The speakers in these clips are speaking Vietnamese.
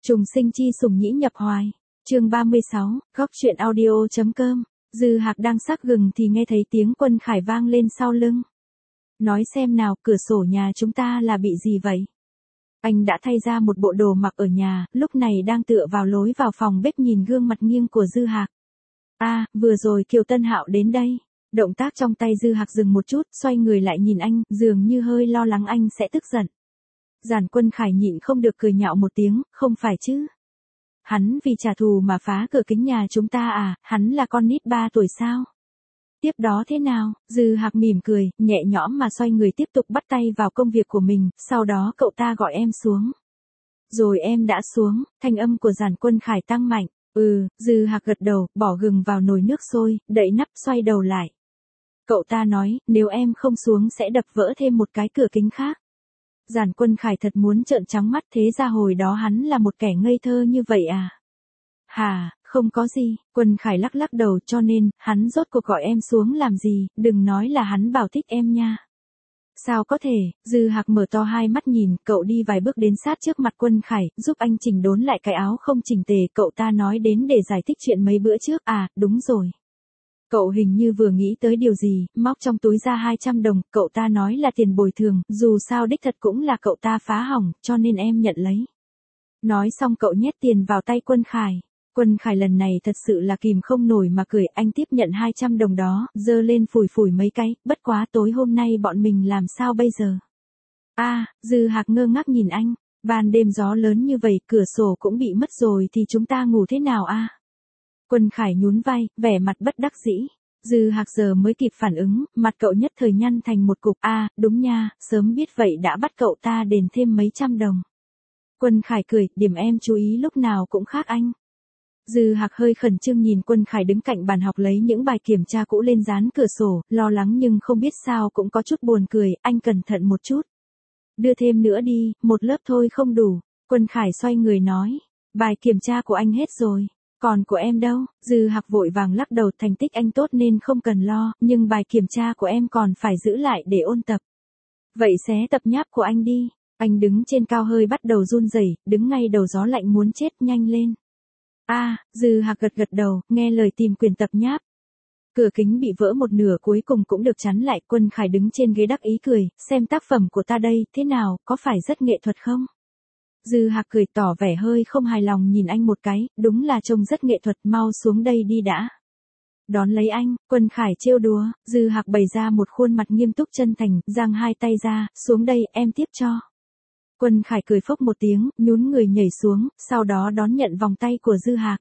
Trùng sinh chi sủng nhĩ nhập hoài. Chương 36, góc truyện audio.com. Dư Hạc đang sắc gừng thì nghe thấy tiếng Quân Khải vang lên sau lưng. Nói xem nào, cửa sổ nhà chúng ta là bị gì vậy? Anh đã thay ra một bộ đồ mặc ở nhà, lúc này đang tựa vào lối vào phòng bếp nhìn gương mặt nghiêng của Dư Hạc. Vừa rồi Kiều Tân Hạo đến đây. Động tác trong tay Dư Hạc dừng một chút, xoay người lại nhìn anh, dường như hơi lo lắng anh sẽ tức giận. Giản Quân Khải nhịn không được cười nhạo một tiếng, không phải chứ. Hắn vì trả thù mà phá cửa kính nhà chúng ta à, hắn là con nít 3 tuổi sao? Tiếp đó thế nào? Dư Hạc mỉm cười, nhẹ nhõm mà xoay người tiếp tục bắt tay vào công việc của mình, sau đó cậu ta gọi em xuống. Rồi em đã xuống, thanh âm của Giản Quân Khải tăng mạnh. Dư Hạc gật đầu, bỏ gừng vào nồi nước sôi, đậy nắp xoay đầu lại. Cậu ta nói, nếu em không xuống sẽ đập vỡ thêm một cái cửa kính khác. Giản Quân Khải thật muốn trợn trắng mắt, thế ra hồi đó hắn là một kẻ ngây thơ như vậy à? Hả, không có gì, Quân Khải lắc lắc đầu, cho nên, hắn rốt cuộc gọi em xuống làm gì, đừng nói là hắn bảo thích em nha. Sao có thể? Dư Hạc mở to hai mắt nhìn, cậu đi vài bước đến sát trước mặt Quân Khải, giúp anh chỉnh đốn lại cái áo không chỉnh tề, cậu ta nói đến để giải thích chuyện mấy bữa trước, đúng rồi. Cậu hình như vừa nghĩ tới điều gì, móc trong túi ra 200 đồng, cậu ta nói là tiền bồi thường, dù sao đích thật cũng là cậu ta phá hỏng, cho nên em nhận lấy. Nói xong cậu nhét tiền vào tay Quân Khải. Quân Khải lần này thật sự là kìm không nổi mà cười, anh tiếp nhận 200 đồng đó, giơ lên phủi phủi mấy cái, bất quá tối hôm nay bọn mình làm sao bây giờ? Dư Hạc ngơ ngác nhìn anh, ban đêm gió lớn như vậy, cửa sổ cũng bị mất rồi thì chúng ta ngủ thế nào a? Quân Khải nhún vai, vẻ mặt bất đắc dĩ. Dư Hạc giờ mới kịp phản ứng, mặt cậu nhất thời nhăn thành một cục. Đúng nha, sớm biết vậy đã bắt cậu ta đền thêm mấy trăm đồng. Quân Khải cười, điểm em chú ý lúc nào cũng khác anh. Dư Hạc hơi khẩn trương nhìn Quân Khải đứng cạnh bàn học lấy những bài kiểm tra cũ lên dán cửa sổ, lo lắng nhưng không biết sao cũng có chút buồn cười, anh cẩn thận một chút. Đưa thêm nữa đi, một lớp thôi không đủ. Quân Khải xoay người nói, bài kiểm tra của anh hết rồi. Còn của em đâu? Dư Hạc vội vàng lắc đầu, thành tích anh tốt nên không cần lo, nhưng bài kiểm tra của em còn phải giữ lại để ôn tập. Vậy xé tập nháp của anh đi. Anh đứng trên cao hơi bắt đầu run rẩy, đứng ngay đầu gió lạnh muốn chết, nhanh lên. Dư Hạc gật gật đầu, nghe lời tìm quyển tập nháp. Cửa kính bị vỡ một nửa cuối cùng cũng được chắn lại, Quân Khải đứng trên ghế đắc ý cười, xem tác phẩm của ta đây, thế nào, có phải rất nghệ thuật không? Dư Hạc cười tỏ vẻ hơi không hài lòng nhìn anh một cái, đúng là trông rất nghệ thuật, mau xuống đây đi đã. Đón lấy anh, Quân Khải trêu đùa, Dư Hạc bày ra một khuôn mặt nghiêm túc chân thành, giang hai tay ra, xuống đây, em tiếp cho. Quân Khải cười phốc một tiếng, nhún người nhảy xuống, sau đó đón nhận vòng tay của Dư Hạc.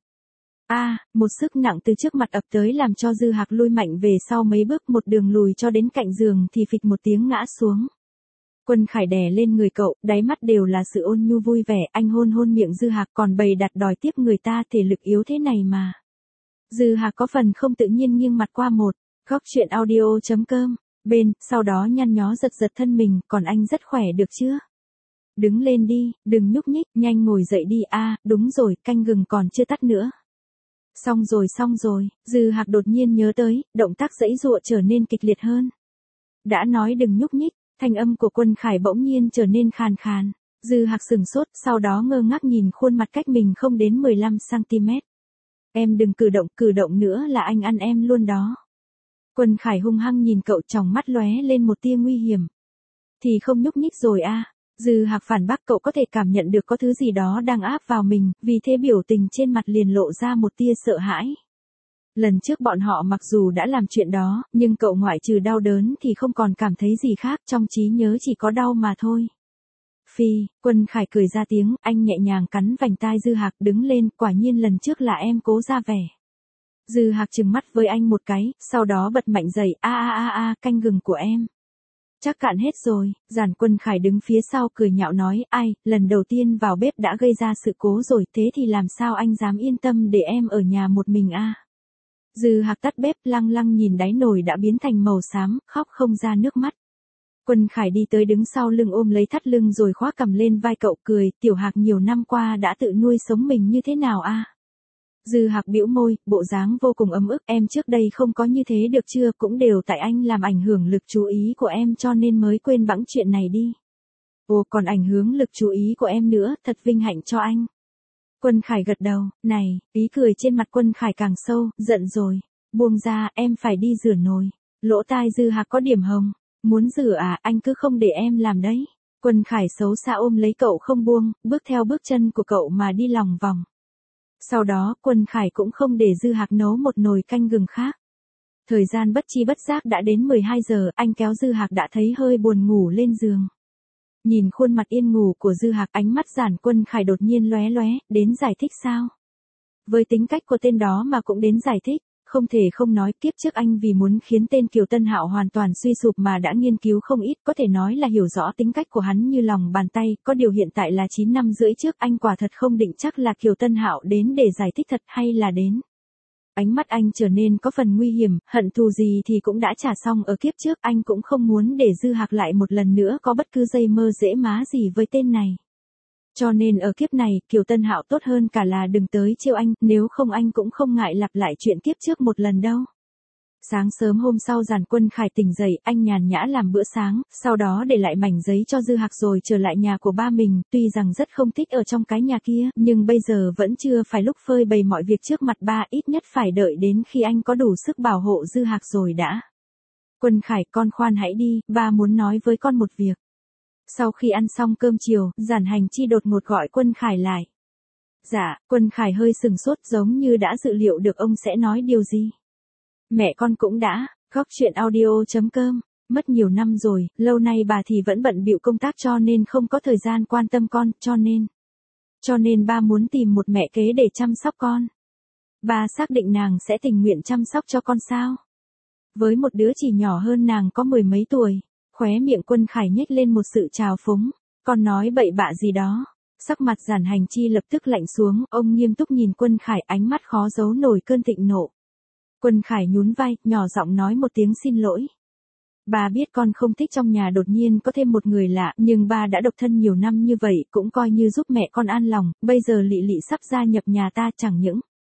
Một sức nặng từ trước mặt ập tới làm cho Dư Hạc lui mạnh về sau mấy bước, một đường lùi cho đến cạnh giường thì phịch một tiếng ngã xuống. Quân Khải đè lên người cậu, đáy mắt đều là sự ôn nhu vui vẻ, anh hôn hôn miệng Dư Hạc còn bày đặt đòi tiếp người ta, thể lực yếu thế này mà. Dư Hạc có phần không tự nhiên nghiêng mặt qua một, góc truyện audio.com, bên, sau đó nhăn nhó giật giật thân mình, còn anh rất khỏe được chưa? Đứng lên đi, đừng nhúc nhích, nhanh ngồi dậy đi, đúng rồi, canh gừng còn chưa tắt nữa. Xong rồi, Dư Hạc đột nhiên nhớ tới, động tác giãy giụa trở nên kịch liệt hơn. Đã nói đừng nhúc nhích. Thanh âm của Quân Khải bỗng nhiên trở nên khàn khàn. Dư Hạc sửng sốt, sau đó ngơ ngác nhìn khuôn mặt cách mình không đến 15cm. Em đừng cử động nữa là anh ăn em luôn đó. Quân Khải hung hăng nhìn cậu, tròng mắt lóe lên một tia nguy hiểm. Thì không nhúc nhích rồi Dư Hạc phản bác, cậu có thể cảm nhận được có thứ gì đó đang áp vào mình, vì thế biểu tình trên mặt liền lộ ra một tia sợ hãi. Lần trước bọn họ mặc dù đã làm chuyện đó, nhưng cậu ngoại trừ đau đớn thì không còn cảm thấy gì khác, trong trí nhớ chỉ có đau mà thôi. Quân Khải cười ra tiếng, anh nhẹ nhàng cắn vành tai Dư Hạc, đứng lên, quả nhiên lần trước là em cố ra vẻ. Dư Hạc trừng mắt với anh một cái, sau đó bật mạnh dậy, canh gừng của em. Chắc cạn hết rồi. Giản Quân Khải đứng phía sau cười nhạo nói, lần đầu tiên vào bếp đã gây ra sự cố rồi, thế thì làm sao anh dám yên tâm để em ở nhà một mình Dư Hạc tắt bếp, lăng lăng nhìn đáy nồi đã biến thành màu xám, khóc không ra nước mắt. Quân Khải đi tới đứng sau lưng ôm lấy thắt lưng rồi khóa cầm lên vai cậu, cười, Tiểu Hạc nhiều năm qua đã tự nuôi sống mình như thế nào Dư Hạc bĩu môi, bộ dáng vô cùng ấm ức, em trước đây không có như thế được chưa, cũng đều tại anh làm ảnh hưởng lực chú ý của em cho nên mới quên bẵng chuyện này đi. Còn ảnh hưởng lực chú ý của em nữa, thật vinh hạnh cho anh. Quân Khải gật đầu, này, ý cười trên mặt Quân Khải càng sâu, giận rồi. Buông ra, em phải đi rửa nồi. Lỗ tai Dư Hạc có điểm hồng. Muốn rửa à, anh cứ không để em làm đấy. Quân Khải xấu xa ôm lấy cậu không buông, bước theo bước chân của cậu mà đi lòng vòng. Sau đó, Quân Khải cũng không để Dư Hạc nấu một nồi canh gừng khác. Thời gian bất chi bất giác đã đến 12 giờ, anh kéo Dư Hạc đã thấy hơi buồn ngủ lên giường. Nhìn khuôn mặt yên ngủ của Dư Hạc, ánh mắt Giản Quân Khải đột nhiên lóe lóe, đến giải thích sao? Với tính cách của tên đó mà cũng đến giải thích, không thể không nói, kiếp trước anh vì muốn khiến tên Kiều Tân Hạo hoàn toàn suy sụp mà đã nghiên cứu không ít, có thể nói là hiểu rõ tính cách của hắn như lòng bàn tay, có điều hiện tại là 9 năm rưỡi trước anh quả thật không định chắc là Kiều Tân Hạo đến để giải thích thật hay là đến. Ánh mắt anh trở nên có phần nguy hiểm, hận thù gì thì cũng đã trả xong ở kiếp trước, anh cũng không muốn để Dư Hạc lại một lần nữa có bất cứ dây mơ dễ má gì với tên này. Cho nên ở kiếp này, Kiều Tân Hạo tốt hơn cả là đừng tới trêu anh, nếu không anh cũng không ngại lặp lại chuyện kiếp trước một lần đâu. Sáng sớm hôm sau Giản Quân Khải tỉnh dậy, anh nhàn nhã làm bữa sáng, sau đó để lại mảnh giấy cho Dư Hạc rồi trở lại nhà của ba mình, tuy rằng rất không thích ở trong cái nhà kia, nhưng bây giờ vẫn chưa phải lúc phơi bày mọi việc trước mặt ba, ít nhất phải đợi đến khi anh có đủ sức bảo hộ Dư Hạc rồi đã. Quân Khải, con khoan hãy đi, ba muốn nói với con một việc. Sau khi ăn xong cơm chiều, Giản Hành Chi đột ngột gọi Quân Khải lại. Dạ, Quân Khải hơi sừng sốt giống như đã dự liệu được ông sẽ nói điều gì. Mẹ con cũng đã, góc chuyện audio.com, mất nhiều năm rồi, lâu nay bà thì vẫn bận bịu công tác cho nên không có thời gian quan tâm con, cho nên ba muốn tìm một mẹ kế để chăm sóc con. Ba xác định nàng sẽ tình nguyện chăm sóc cho con sao? Với một đứa chỉ nhỏ hơn nàng có 10 mấy tuổi, khóe miệng Quân Khải nhếch lên một sự trào phúng, con nói bậy bạ gì đó. Sắc mặt Giản Hành Chi lập tức lạnh xuống, ông nghiêm túc nhìn Quân Khải, ánh mắt khó giấu nổi cơn thịnh nộ. Quân Khải nhún vai, nhỏ giọng nói một tiếng xin lỗi. Ba biết con không thích trong nhà đột nhiên có thêm một người lạ, nhưng ba đã độc thân nhiều năm như vậy, cũng coi như giúp mẹ con an lòng, bây giờ Lị Lị sắp gia nhập nhà ta chẳng những.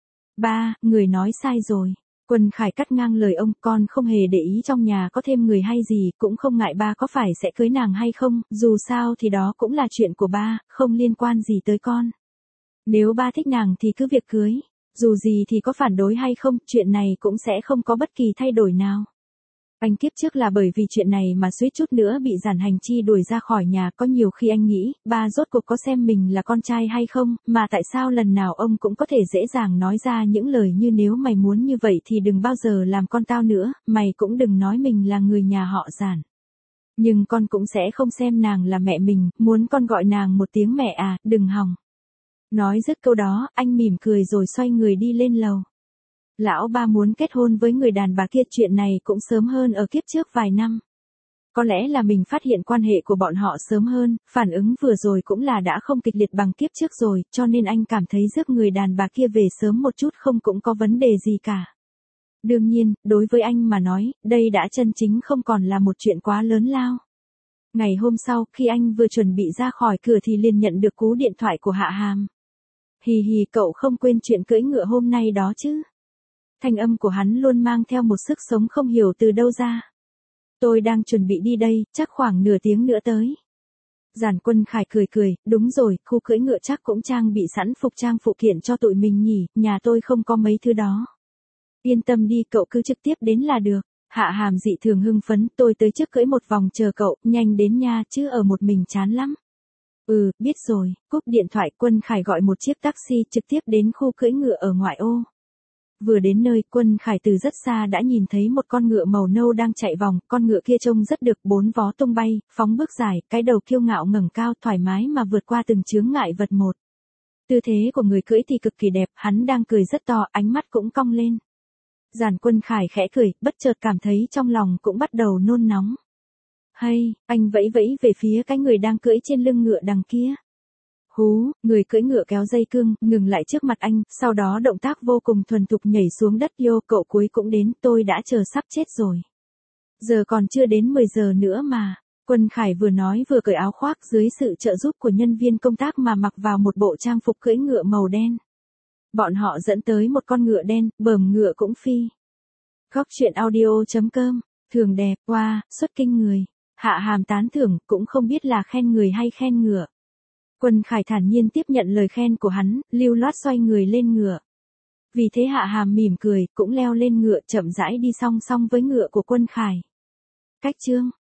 Ba, người nói sai rồi. Quân Khải cắt ngang lời ông, con không hề để ý trong nhà có thêm người hay gì, cũng không ngại ba có phải sẽ cưới nàng hay không, dù sao thì đó cũng là chuyện của ba, không liên quan gì tới con. Nếu ba thích nàng thì cứ việc cưới. Dù gì thì có phản đối hay không, chuyện này cũng sẽ không có bất kỳ thay đổi nào. Anh kiếp trước là bởi vì chuyện này mà suýt chút nữa bị Giản Hành Chi đuổi ra khỏi nhà, có nhiều khi anh nghĩ, ba rốt cuộc có xem mình là con trai hay không, mà tại sao lần nào ông cũng có thể dễ dàng nói ra những lời như nếu mày muốn như vậy thì đừng bao giờ làm con tao nữa, mày cũng đừng nói mình là người nhà họ Giản. Nhưng con cũng sẽ không xem nàng là mẹ mình, muốn con gọi nàng một tiếng mẹ à, đừng hòng. Nói dứt câu đó, anh mỉm cười rồi xoay người đi lên lầu. Lão ba muốn kết hôn với người đàn bà kia, chuyện này cũng sớm hơn ở kiếp trước vài năm. Có lẽ là mình phát hiện quan hệ của bọn họ sớm hơn, phản ứng vừa rồi cũng là đã không kịch liệt bằng kiếp trước rồi, cho nên anh cảm thấy rước người đàn bà kia về sớm một chút không cũng có vấn đề gì cả. Đương nhiên, đối với anh mà nói, đây đã chân chính không còn là một chuyện quá lớn lao. Ngày hôm sau, khi anh vừa chuẩn bị ra khỏi cửa thì liền nhận được cú điện thoại của Hạ Hàm. Hì hì, cậu không quên chuyện cưỡi ngựa hôm nay đó chứ? Thanh âm của hắn luôn mang theo một sức sống không hiểu từ đâu ra. Tôi đang chuẩn bị đi đây, chắc khoảng nửa tiếng nữa tới. Giản Quân Khải cười cười, đúng rồi, khu cưỡi ngựa chắc cũng trang bị sẵn phục trang phụ kiện cho tụi mình nhỉ, nhà tôi không có mấy thứ đó. Yên tâm đi, cậu cứ trực tiếp đến là được. Hạ Hàm dị thường hưng phấn, tôi tới trước cưỡi một vòng chờ cậu, nhanh đến nha, chứ ở một mình chán lắm. Ừ, biết rồi, cúp điện thoại. Quân Khải gọi một chiếc taxi trực tiếp đến khu cưỡi ngựa ở ngoại ô. Vừa đến nơi, Quân Khải từ rất xa đã nhìn thấy một con ngựa màu nâu đang chạy vòng, con ngựa kia trông rất được, 4 vó tung bay, phóng bước dài, cái đầu kiêu ngạo ngẩng cao thoải mái mà vượt qua từng chướng ngại vật một. Tư thế của người cưỡi thì cực kỳ đẹp, hắn đang cười rất to, ánh mắt cũng cong lên. Giản Quân Khải khẽ cười, bất chợt cảm thấy trong lòng cũng bắt đầu nôn nóng. Hay, anh vẫy vẫy về phía cái người đang cưỡi trên lưng ngựa đằng kia. Hú, người cưỡi ngựa kéo dây cương, ngừng lại trước mặt anh, sau đó động tác vô cùng thuần thục nhảy xuống đất. Yo, cậu cuối cũng đến, tôi đã chờ sắp chết rồi. Giờ còn chưa đến 10 giờ nữa mà. Quân Khải vừa nói vừa cởi áo khoác dưới sự trợ giúp của nhân viên công tác mà mặc vào một bộ trang phục cưỡi ngựa màu đen. Bọn họ dẫn tới một con ngựa đen, bờm ngựa cũng phi. Góc chuyện audio.com, thường đẹp, wow, xuất kinh người. Hạ Hàm tán thưởng, cũng không biết là khen người hay khen ngựa. Quân Khải thản nhiên tiếp nhận lời khen của hắn, lưu loát xoay người lên ngựa. Vì thế Hạ Hàm mỉm cười, cũng leo lên ngựa chậm rãi đi song song với ngựa của Quân Khải. Cách chương